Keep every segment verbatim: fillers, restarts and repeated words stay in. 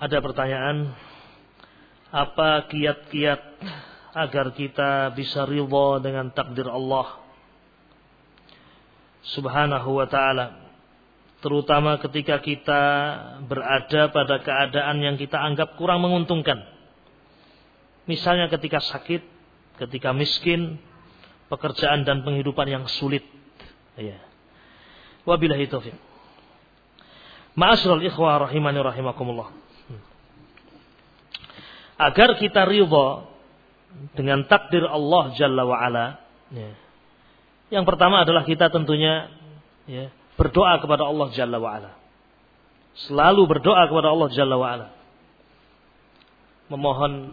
Ada pertanyaan, apa kiat-kiat agar kita bisa ridha dengan takdir Allah Subhanahu wa ta'ala, terutama ketika kita berada pada keadaan yang kita anggap kurang menguntungkan. Misalnya ketika sakit, ketika miskin, pekerjaan dan penghidupan yang sulit. Ya. Wabillahi taufiq. Ma'asyiral ikhwah rahimani rahimakumullah. Agar kita ridha dengan takdir Allah Jalla wa Ala, ya. Yang pertama adalah kita tentunya ya, berdoa kepada Allah Jalla wa Ala. Selalu berdoa kepada Allah Jalla wa Ala. Memohon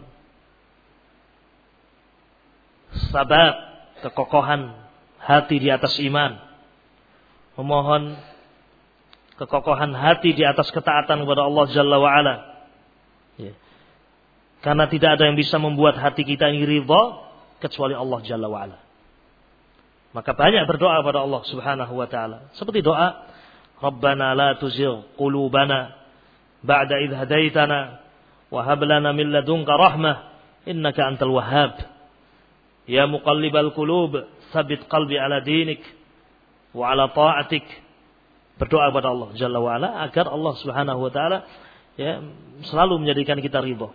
sabat, kekokohan hati di atas iman. Memohon kekokohan hati di atas ketaatan kepada Allah Jalla wa Ala. Ya. Karena tidak ada yang bisa membuat hati kita ini ridha kecuali Allah Jalla wa Ala. Maka banyak berdoa kepada Allah Subhanahu wa ta'ala. Seperti doa, Rabbana la tuzigh qulubana ba'da idh hadaitana wa hab lana min ladunka rahmah innaka antal wahhab. Ya muqallibal qulub, tsabbit qalbi ala dinik wa ala ta'atik. Berdoa kepada Allah Jalla wa Ala agar Allah Subhanahu wa ta'ala ya, selalu menjadikan kita ridha.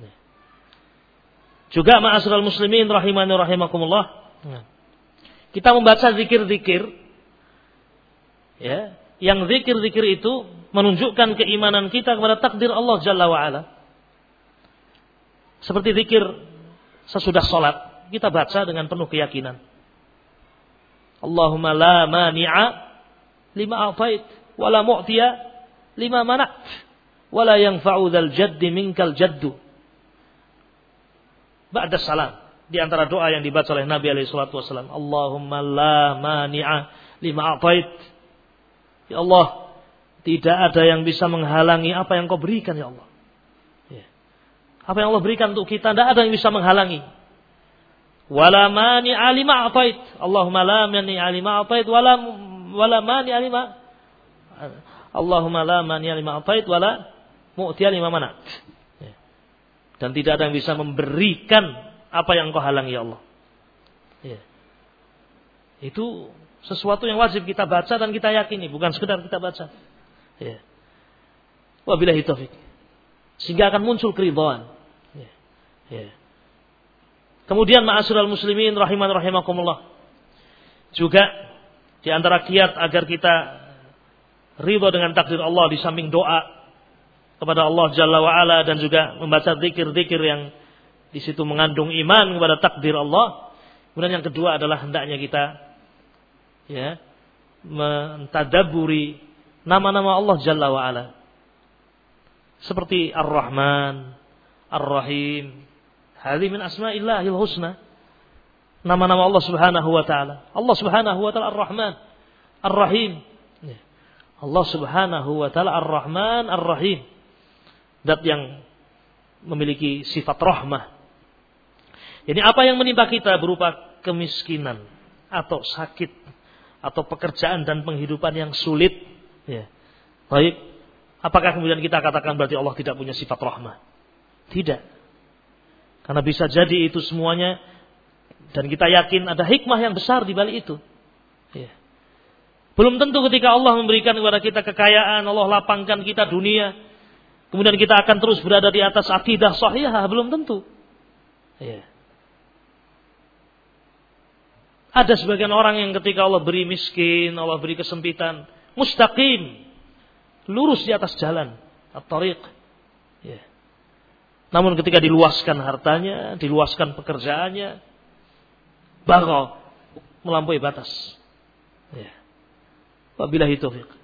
Juga ma'asyiral muslimin rahimani rahimakumullah. Kita membaca zikir-zikir ya, yang zikir-zikir itu menunjukkan keimanan kita kepada takdir Allah Jalla wa Ala. Seperti zikir sesudah salat, kita baca dengan penuh keyakinan. Allahumma la mani'a lima a'tait wa la mu'tiya lima mana'at wa la yanfa'u dzal jaddi minkal jaddu. Ba'da salam, di antara doa yang dibaca oleh Nabi alaihi salatu wasallam, Allahumma la mani'a lima a'tait. Ya Allah, tidak ada yang bisa menghalangi apa yang Kau berikan ya Allah. Ya. Apa yang Allah berikan untuk kita, tidak ada yang bisa menghalangi. Wala mani'a lima a'tait. Allahumma la mani'a lima a'tait wala wala mani'a lima Allahumma la mani'a lima a'tait wala mu'tiya lima mana'at. Dan tidak ada yang bisa memberikan apa yang Kau halangi ya Allah. Ya. Itu sesuatu yang wajib kita baca dan kita yakini, bukan sekedar kita baca. Ya. Wabillahi taufik. Sehingga akan muncul keridhaan. Ya. Ya. Kemudian ma'asyiral muslimin rahiman rahimakumullah. Juga di antara kiat agar kita ridha dengan takdir Allah di samping doa kepada Allah Jalla wa Ala dan juga membaca zikir-zikir yang di situ mengandung iman kepada takdir Allah. Kemudian yang kedua adalah hendaknya kita ya mentadabburi nama-nama Allah Jalla wa Ala. Seperti Ar-Rahman, Ar-Rahim. Hadhi min asma'illahil husna. Nama-nama Allah Subhanahu wa taala. Allah Subhanahu wa taala Ar-Rahman, Ar-Rahim. Allah Subhanahu wa taala Ar-Rahman, Ar-Rahim. Dat yang memiliki sifat rahmah. Jadi apa yang menimpa kita berupa kemiskinan atau sakit atau pekerjaan dan penghidupan yang sulit, ya. Baik, apakah kemudian kita katakan berarti Allah tidak punya sifat rahmah? Tidak. Karena bisa jadi itu semuanya dan kita yakin ada hikmah yang besar di balik itu. Ya. Belum tentu ketika Allah memberikan kepada kita kekayaan, Allah lapangkan kita dunia, kemudian kita akan terus berada di atas akidah sahihah, belum tentu. Ya. Ada sebagian orang yang ketika Allah beri miskin, Allah beri kesempitan, mustaqim, lurus di atas jalan, at-tariq. Ya. Namun ketika diluaskan hartanya, diluaskan pekerjaannya, bagha, melampaui batas. Ya. Wabillahi taufiq.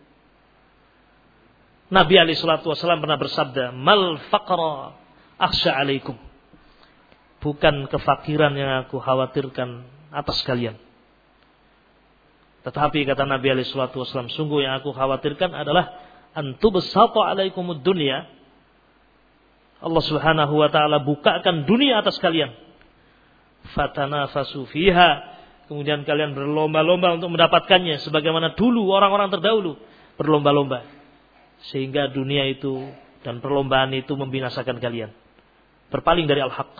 Nabi alaihi salatu wasallam pernah bersabda, "Mal faqra akhsha alaikum." Bukan kefakiran yang aku khawatirkan atas kalian. Tetapi kata Nabi alaihi salatu wasallam, sungguh yang aku khawatirkan adalah antubsata alaikumud dunya. Allah Subhanahu wa taala bukakan dunia atas kalian. Fatanafasu fiha. Kemudian kalian berlomba-lomba untuk mendapatkannya sebagaimana dulu orang-orang terdahulu berlomba-lomba. Sehingga dunia itu dan perlombaan itu membinasakan kalian. Berpaling dari al-haq.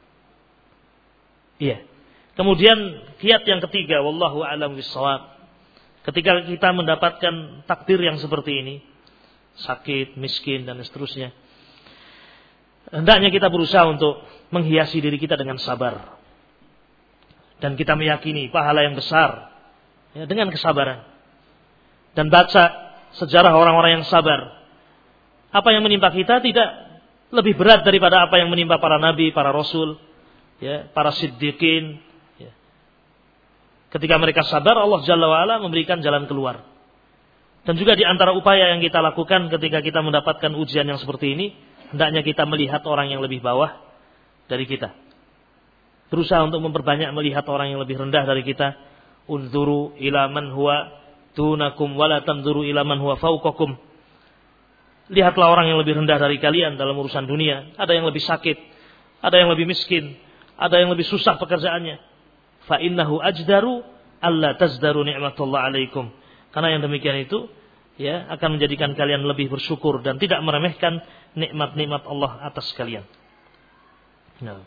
Iya. Kemudian kiat yang ketiga, wallahu a'lam bissawab. Ketika kita mendapatkan takdir yang seperti ini, sakit, miskin dan seterusnya, hendaknya kita berusaha untuk menghiasi diri kita dengan sabar. Dan kita meyakini pahala yang besar ya, dengan kesabaran. Dan baca sejarah orang-orang yang sabar. Apa yang menimpa kita tidak lebih berat daripada apa yang menimpa para nabi, para rasul, ya, para siddiqin. Ya. Ketika mereka sabar, Allah Jalla wa'ala memberikan jalan keluar. Dan juga di antara upaya yang kita lakukan ketika kita mendapatkan ujian yang seperti ini, hendaknya kita melihat orang yang lebih bawah dari kita. Berusaha untuk memperbanyak melihat orang yang lebih rendah dari kita. Unzuru ila man huwa dunakum wala tanzuru ila man huwa fawqakum. Lihatlah orang yang lebih rendah dari kalian dalam urusan dunia. Ada yang lebih sakit, ada yang lebih miskin, ada yang lebih susah pekerjaannya. Fa innahu ajdaru alla tazdaru ni'matullah alaikum. Karena yang demikian itu ya akan menjadikan kalian lebih bersyukur dan tidak meremehkan nikmat-nikmat Allah atas kalian. Nah.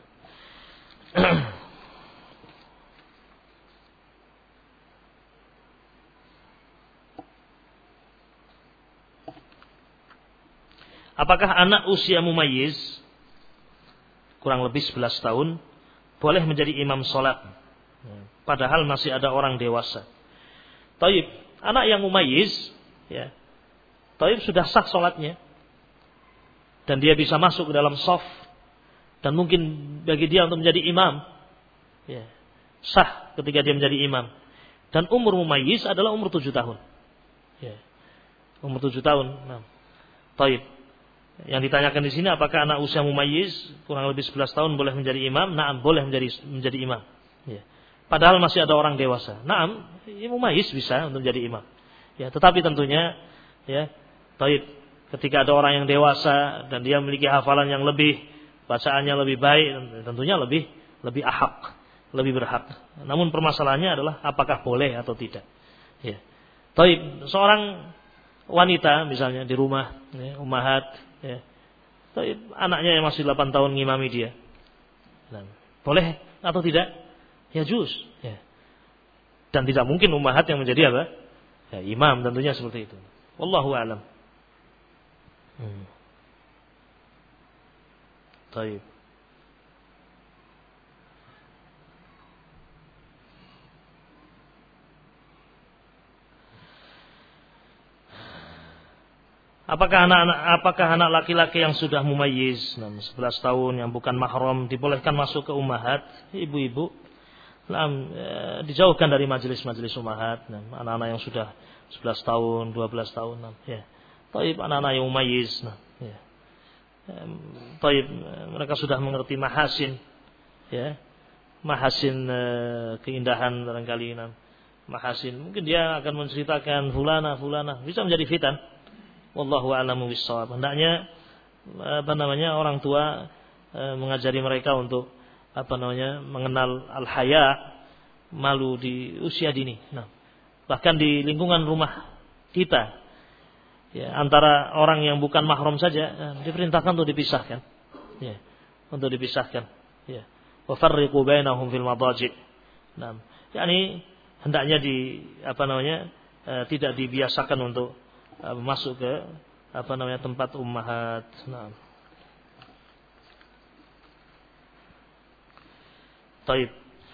Apakah anak usia mumayyiz kurang lebih sebelas tahun boleh menjadi imam sholat padahal masih ada orang dewasa? Taib, anak yang mumayyiz ya, taib sudah sah sholatnya dan dia bisa masuk ke dalam shaf dan mungkin bagi dia untuk menjadi imam ya, sah ketika dia menjadi imam. Dan umur mumayyiz adalah umur tujuh tahun ya, umur tujuh tahun. Nah, taib. Yang ditanyakan di sini apakah anak usia mumayyiz kurang lebih sebelas tahun boleh menjadi imam? Naam, boleh menjadi menjadi imam. Ya. Padahal masih ada orang dewasa. Naam, mumayyiz bisa untuk menjadi imam. Ya, tetapi tentunya ya, taib. Ketika ada orang yang dewasa dan dia memiliki hafalan yang lebih, bacaannya lebih baik, tentunya lebih lebih ahak, lebih berhak. Namun permasalahannya adalah apakah boleh atau tidak. Ya. Taib, seorang wanita misalnya di rumah, ya, ummahat ya. Taib, anaknya yang masih delapan tahun ngimami dia. Dan boleh atau tidak? Ya juz, ya. Dan tidak mungkin ummahat yang menjadi apa? Ya, imam tentunya seperti itu. Wallahu a'lam. Hmm. Taib. Apakah anak-anak apakah anak laki-laki yang sudah mumayyiz sebelas tahun yang bukan mahram dibolehkan masuk ke ummahat, ibu-ibu? Nah, e, dijauhkan dari majelis-majelis ummahat. Nah, anak-anak yang sudah sebelas tahun, dua belas tahun, nah, ya. Taib, anak-anak yang mumayyiz, nah, ya. E, taib, mereka sudah mengerti mahasin, ya. Mahasin e, keindahan barangkali, nah. Mahasin, mungkin dia akan menceritakan fulana, fulana, bisa menjadi fitan. Wallahu a'lamu bissawab. Hendaknya apa namanya orang tua e, mengajari mereka untuk apa namanya mengenal al-haya, malu di usia dini. Nah, bahkan di lingkungan rumah kita ya, antara orang yang bukan mahram saja ya, diperintahkan untuk dipisahkan. Ya, untuk dipisahkan. Ya. Wa farriqu bainahum fil madaji'. Nah, yakni hendaknya di apa namanya e, tidak dibiasakan untuk masuk ke apa namanya tempat ummahat. Nah. Taib.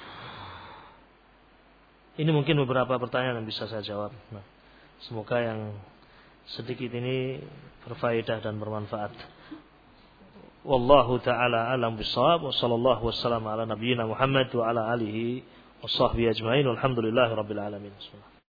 Ini mungkin beberapa pertanyaan yang bisa saya jawab. Nah, semoga yang sedikit ini berfaedah dan bermanfaat. Wallahu taala alam bissawab wa sallallahu wasallam ala nabiyyina Muhammad wa ala alihi washabbihi ajmain. Walhamdulillahirabbil alamin.